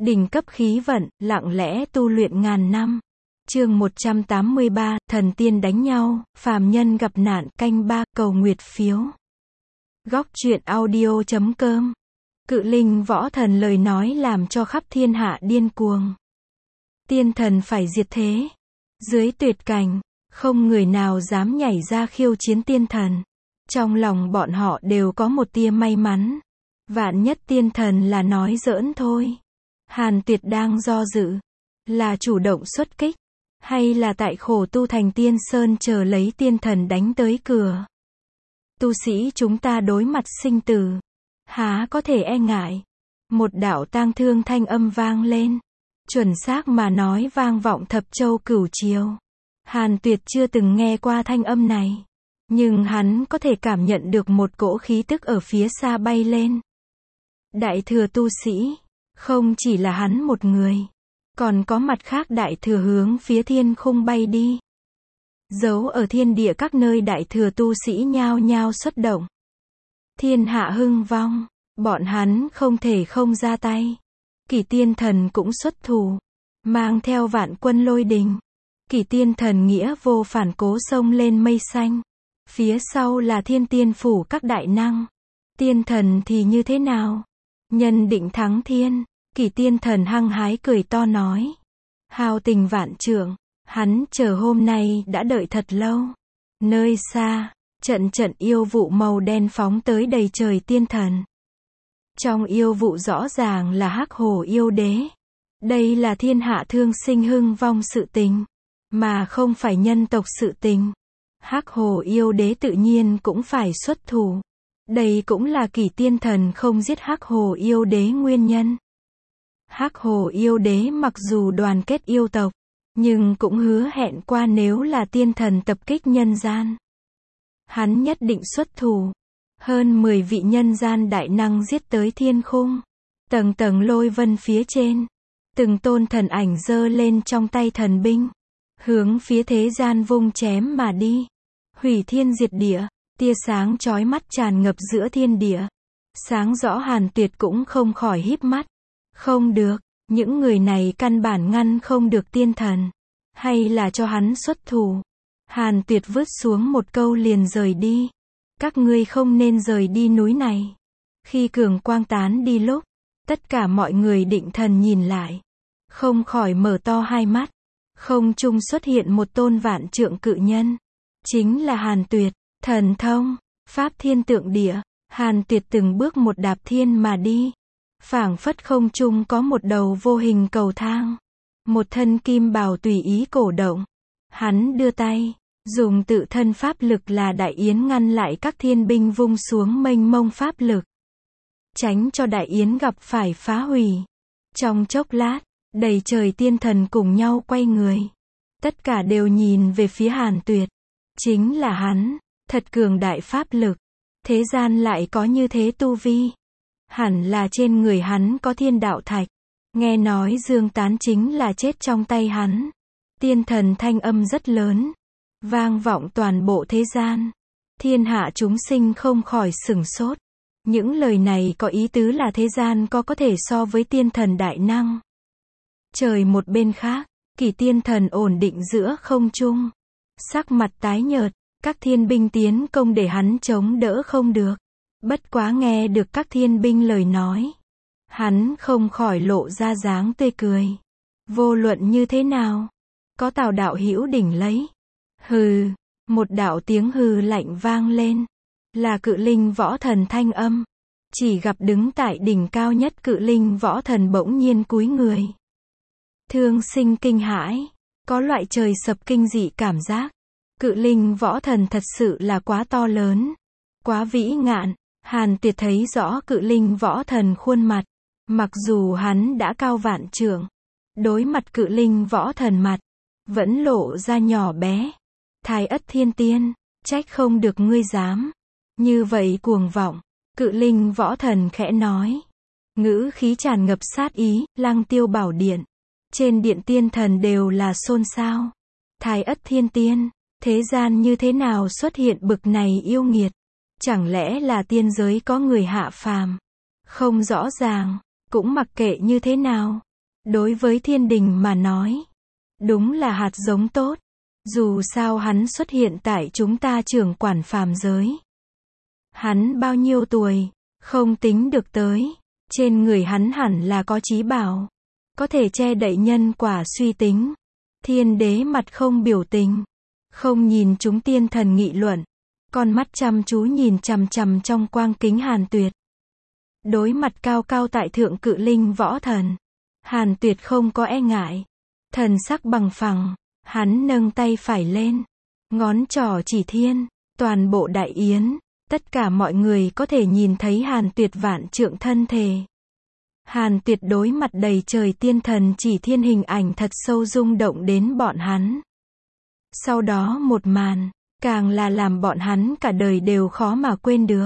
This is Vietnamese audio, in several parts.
Đỉnh cấp khí vận, lặng lẽ tu luyện ngàn năm. Chương 183, thần tiên đánh nhau, phàm nhân gặp nạn, canh 3, cầu nguyệt phiếu. Góc truyện audio.com. Cự linh võ thần lời nói làm cho khắp thiên hạ điên cuồng. Tiên thần phải diệt thế. Dưới tuyệt cảnh, không người nào dám nhảy ra khiêu chiến tiên thần. Trong lòng bọn họ đều có một tia may mắn. Vạn nhất tiên thần là nói giỡn thôi. Hàn Tuyệt đang do dự. Là chủ động xuất kích. Hay là tại khổ tu thành tiên sơn chờ lấy tiên thần đánh tới cửa. Tu sĩ chúng ta đối mặt sinh tử. Há có thể e ngại. Một đạo tang thương thanh âm vang lên. Chuẩn xác mà nói vang vọng thập châu cửu triều. Hàn Tuyệt chưa từng nghe qua thanh âm này. Nhưng hắn có thể cảm nhận được một cỗ khí tức ở phía xa bay lên. Đại thừa tu sĩ. Không chỉ là hắn một người. Còn có mặt khác đại thừa hướng phía thiên khung bay đi. Giấu ở thiên địa các nơi đại thừa tu sĩ nhao nhao xuất động. Thiên hạ hưng vong. Bọn hắn không thể không ra tay. Kỷ tiên thần cũng xuất thủ. Mang theo vạn quân lôi đình. Kỷ tiên thần nghĩa vô phản cố xông lên mây xanh. Phía sau là thiên tiên phủ các đại năng. Tiên thần thì như thế nào? Nhân định thắng thiên. Kỷ tiên thần hăng hái cười to nói. Hào tình vạn trượng. Hắn chờ hôm nay đã đợi thật lâu. Nơi xa, trận trận yêu vụ màu đen phóng tới đầy trời tiên thần. Trong yêu vụ rõ ràng là Hắc Hổ yêu đế. Đây là thiên hạ thương sinh hưng vong sự tình. Mà không phải nhân tộc sự tình. Hắc Hổ yêu đế tự nhiên cũng phải xuất thủ. Đây cũng là Kỷ tiên thần không giết Hắc Hổ yêu đế nguyên nhân. Hắc Hổ yêu đế mặc dù đoàn kết yêu tộc, nhưng cũng hứa hẹn qua nếu là tiên thần tập kích nhân gian. Hắn nhất định xuất thủ. Hơn 10 vị nhân gian đại năng giết tới thiên khung. Tầng tầng lôi vân phía trên. Từng tôn thần ảnh giơ lên trong tay thần binh. Hướng phía thế gian vung chém mà đi. Hủy thiên diệt địa. Tia sáng chói mắt tràn ngập giữa thiên địa. Sáng rõ Hàn Tuyệt cũng không khỏi híp mắt. Không được, những người này căn bản ngăn không được tiên thần. Hay là cho hắn xuất thủ. Hàn Tuyệt vứt xuống một câu liền rời đi. Các ngươi không nên rời đi núi này. Khi cường quang tán đi lúc, tất cả mọi người định thần nhìn lại. Không khỏi mở to hai mắt. Không trung xuất hiện một tôn vạn trượng cự nhân. Chính là Hàn Tuyệt, thần thông, pháp thiên tượng địa. Hàn Tuyệt từng bước một đạp thiên mà đi. Phảng phất không trung có một đầu vô hình cầu thang. Một thân kim bào tùy ý cổ động. Hắn đưa tay, dùng tự thân pháp lực là đại yến ngăn lại các thiên binh vung xuống mênh mông pháp lực. Tránh cho đại yến gặp phải phá hủy. Trong chốc lát, đầy trời tiên thần cùng nhau quay người. Tất cả đều nhìn về phía Hàn Tuyệt. Chính là hắn, thật cường đại pháp lực. Thế gian lại có như thế tu vi. Hẳn là trên người hắn có thiên đạo thạch. Nghe nói Dương Tán chính là chết trong tay hắn. Tiên thần thanh âm rất lớn. Vang vọng toàn bộ thế gian. Thiên hạ chúng sinh không khỏi sửng sốt. Những lời này có ý tứ là thế gian có thể so với tiên thần đại năng. Trời một bên khác, Kỷ tiên thần ổn định giữa không trung. Sắc mặt tái nhợt, các thiên binh tiến công để hắn chống đỡ không được. Bất quá nghe được các thiên binh lời nói. Hắn không khỏi lộ ra dáng tươi cười. Vô luận như thế nào? Có Tào đạo hữu đỉnh lấy. Hừ, một đạo tiếng hừ lạnh vang lên. Là cự linh võ thần thanh âm. Chỉ gặp đứng tại đỉnh cao nhất cự linh võ thần bỗng nhiên cúi người. Thương sinh kinh hãi. Có loại trời sập kinh dị cảm giác. Cự linh võ thần thật sự là quá to lớn. Quá vĩ ngạn. Hàn Tuyệt thấy rõ cự linh võ thần khuôn mặt. Mặc dù hắn đã cao vạn trượng. Đối mặt cự linh võ thần mặt. Vẫn lộ ra nhỏ bé. Thái ất thiên tiên. Trách không được ngươi dám. Như vậy cuồng vọng. Cự linh võ thần khẽ nói. Ngữ khí tràn ngập sát ý. Lăng Tiêu bảo điện. Trên điện tiên thần đều là xôn xao. Thái ất thiên tiên. Thế gian như thế nào xuất hiện bực này yêu nghiệt? Chẳng lẽ là tiên giới có người hạ phàm? Không rõ ràng, cũng mặc kệ như thế nào. Đối với thiên đình mà nói, đúng là hạt giống tốt. Dù sao hắn xuất hiện tại chúng ta trưởng quản phàm giới. Hắn bao nhiêu tuổi, không tính được tới. Trên người hắn hẳn là có trí bảo, có thể che đậy nhân quả suy tính. Thiên đế mặt không biểu tình, không nhìn chúng tiên thần nghị luận, con mắt chăm chú nhìn chằm chằm trong quang kính Hàn Tuyệt. Đối mặt cao cao tại thượng cự linh võ thần, Hàn Tuyệt không có e ngại, thần sắc bằng phẳng, hắn nâng tay phải lên, ngón trỏ chỉ thiên, toàn bộ đại yến, tất cả mọi người có thể nhìn thấy Hàn Tuyệt vạn trượng thân thể. Hàn Tuyệt đối mặt đầy trời tiên thần chỉ thiên hình ảnh thật sâu rung động đến bọn hắn. Sau đó một màn, càng là làm bọn hắn cả đời đều khó mà quên được.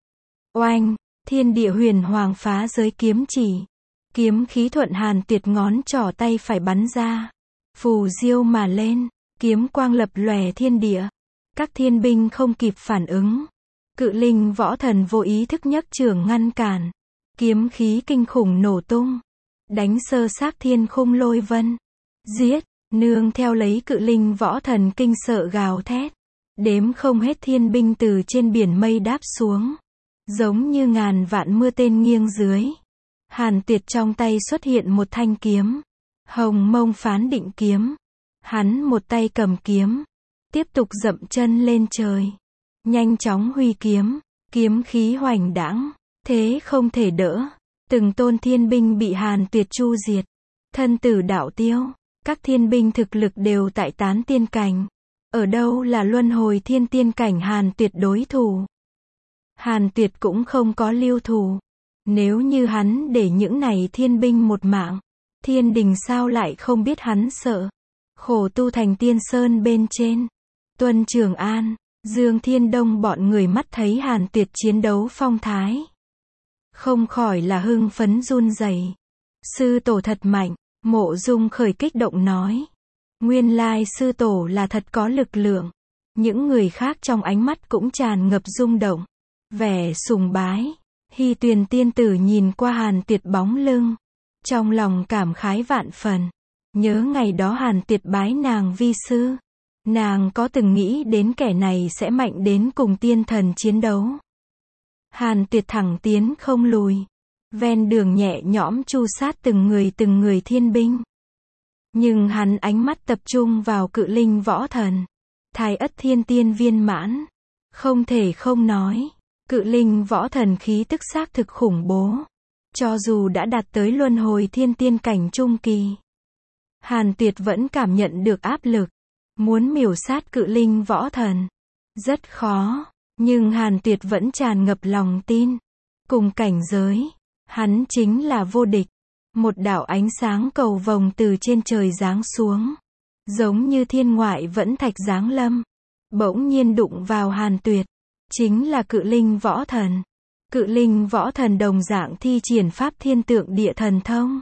Oanh, thiên địa huyền hoàng phá giới kiếm chỉ. Kiếm khí thuận Hàn Tuyệt ngón trỏ tay phải bắn ra. Phù diêu mà lên, kiếm quang lập lòe thiên địa. Các thiên binh không kịp phản ứng. Cự linh võ thần vô ý thức nhấc trường ngăn cản. Kiếm khí kinh khủng nổ tung. Đánh sơ xác thiên khung lôi vân. Giết, nương theo lấy cự linh võ thần kinh sợ gào thét. Đếm không hết thiên binh từ trên biển mây đáp xuống. Giống như ngàn vạn mưa tên nghiêng dưới. Hàn Tuyệt trong tay xuất hiện một thanh kiếm. Hồng Mông Phán Định kiếm. Hắn một tay cầm kiếm. Tiếp tục dậm chân lên trời. Nhanh chóng huy kiếm. Kiếm khí hoành đãng. Thế không thể đỡ. Từng tôn thiên binh bị Hàn Tuyệt chu diệt. Thân tử đạo tiêu. Các thiên binh thực lực đều tại tán tiên cảnh. Ở đâu là luân hồi thiên tiên cảnh Hàn Tuyệt đối thủ. Hàn Tuyệt cũng không có lưu thủ. Nếu như hắn để những này thiên binh một mạng, thiên đình sao lại không biết hắn sợ. Khổ tu thành tiên sơn bên trên. Tuân Trường An, Dương Thiên Đông bọn người mắt thấy Hàn Tuyệt chiến đấu phong thái. Không khỏi là hưng phấn run rẩy. Sư tổ thật mạnh, Mộ Dung Khởi kích động nói. Nguyên lai sư tổ là thật có lực lượng. Những người khác trong ánh mắt cũng tràn ngập rung động. Vẻ sùng bái. Hy Tuyền tiên tử nhìn qua Hàn Tuyệt bóng lưng. Trong lòng cảm khái vạn phần. Nhớ ngày đó Hàn Tuyệt bái nàng vi sư. Nàng có từng nghĩ đến kẻ này sẽ mạnh đến cùng tiên thần chiến đấu. Hàn Tuyệt thẳng tiến không lùi. Ven đường nhẹ nhõm chu sát từng người thiên binh. Nhưng hắn ánh mắt tập trung vào cự linh võ thần. Thái ất thiên tiên viên mãn. Không thể không nói. Cự linh võ thần khí tức xác thực khủng bố. Cho dù đã đạt tới luân hồi thiên tiên cảnh trung kỳ. Hàn Tuyệt vẫn cảm nhận được áp lực. Muốn miểu sát cự linh võ thần. Rất khó. Nhưng Hàn Tuyệt vẫn tràn ngập lòng tin. Cùng cảnh giới. Hắn chính là vô địch. Một đạo ánh sáng cầu vồng từ trên trời giáng xuống. Giống như thiên ngoại vẫn thạch giáng lâm. Bỗng nhiên đụng vào Hàn Tuyệt. Chính là cự linh võ thần. Cự linh võ thần đồng dạng thi triển pháp thiên tượng địa thần thông.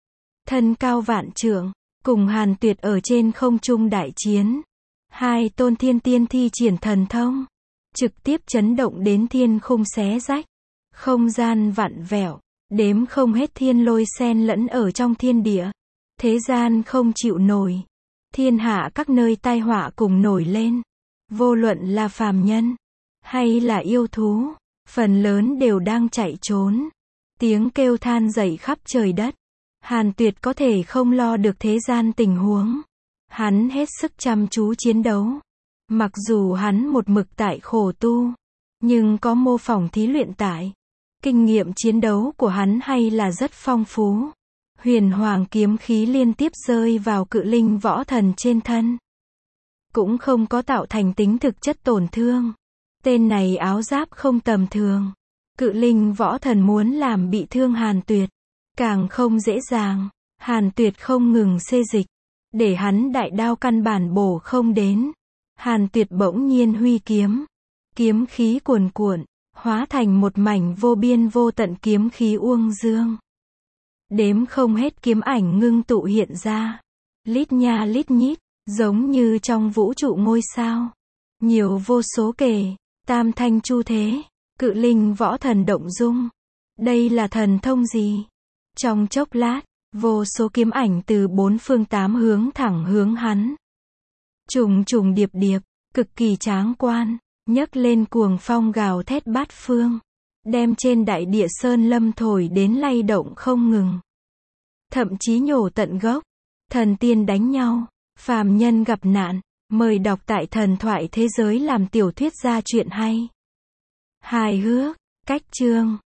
Thân cao vạn trượng, cùng Hàn Tuyệt ở trên không trung đại chiến. Hai tôn thiên tiên thi triển thần thông. Trực tiếp chấn động đến thiên khung xé rách. Không gian vặn vẹo. Đếm không hết thiên lôi xen lẫn ở trong thiên địa. Thế gian không chịu nổi. Thiên hạ các nơi tai họa cùng nổi lên. Vô luận là phàm nhân hay là yêu thú, phần lớn đều đang chạy trốn. Tiếng kêu than dậy khắp trời đất. Hàn Tuyệt có thể không lo được thế gian tình huống. Hắn hết sức chăm chú chiến đấu. Mặc dù hắn một mực tại khổ tu, nhưng có mô phỏng thí luyện tại. Kinh nghiệm chiến đấu của hắn hay là rất phong phú. Huyền hoàng kiếm khí liên tiếp rơi vào cự linh võ thần trên thân. Cũng không có tạo thành tính thực chất tổn thương. Tên này áo giáp không tầm thường. Cự linh võ thần muốn làm bị thương Hàn Tuyệt. Càng không dễ dàng. Hàn Tuyệt không ngừng xê dịch. Để hắn đại đao căn bản bổ không đến. Hàn Tuyệt bỗng nhiên huy kiếm. Kiếm khí cuồn cuộn. Hóa thành một mảnh vô biên vô tận kiếm khí uông dương. Đếm không hết kiếm ảnh ngưng tụ hiện ra. Lít nha lít nhít. Giống như trong vũ trụ ngôi sao. Nhiều vô số kể. Tam thanh chu thế. Cự linh võ thần động dung. Đây là thần thông gì? Trong chốc lát, Vô số kiếm ảnh từ bốn phương tám hướng thẳng hướng hắn. Trùng trùng điệp điệp, cực kỳ tráng quan, nhấc lên cuồng phong gào thét bát phương, đem trên đại địa sơn lâm thổi đến lay động không ngừng. Thậm chí nhổ tận gốc. Thần tiên đánh nhau, phàm nhân gặp nạn, mời đọc tại Thần thoại thế giới làm tiểu thuyết ra chuyện hay. Hài hước, cách chương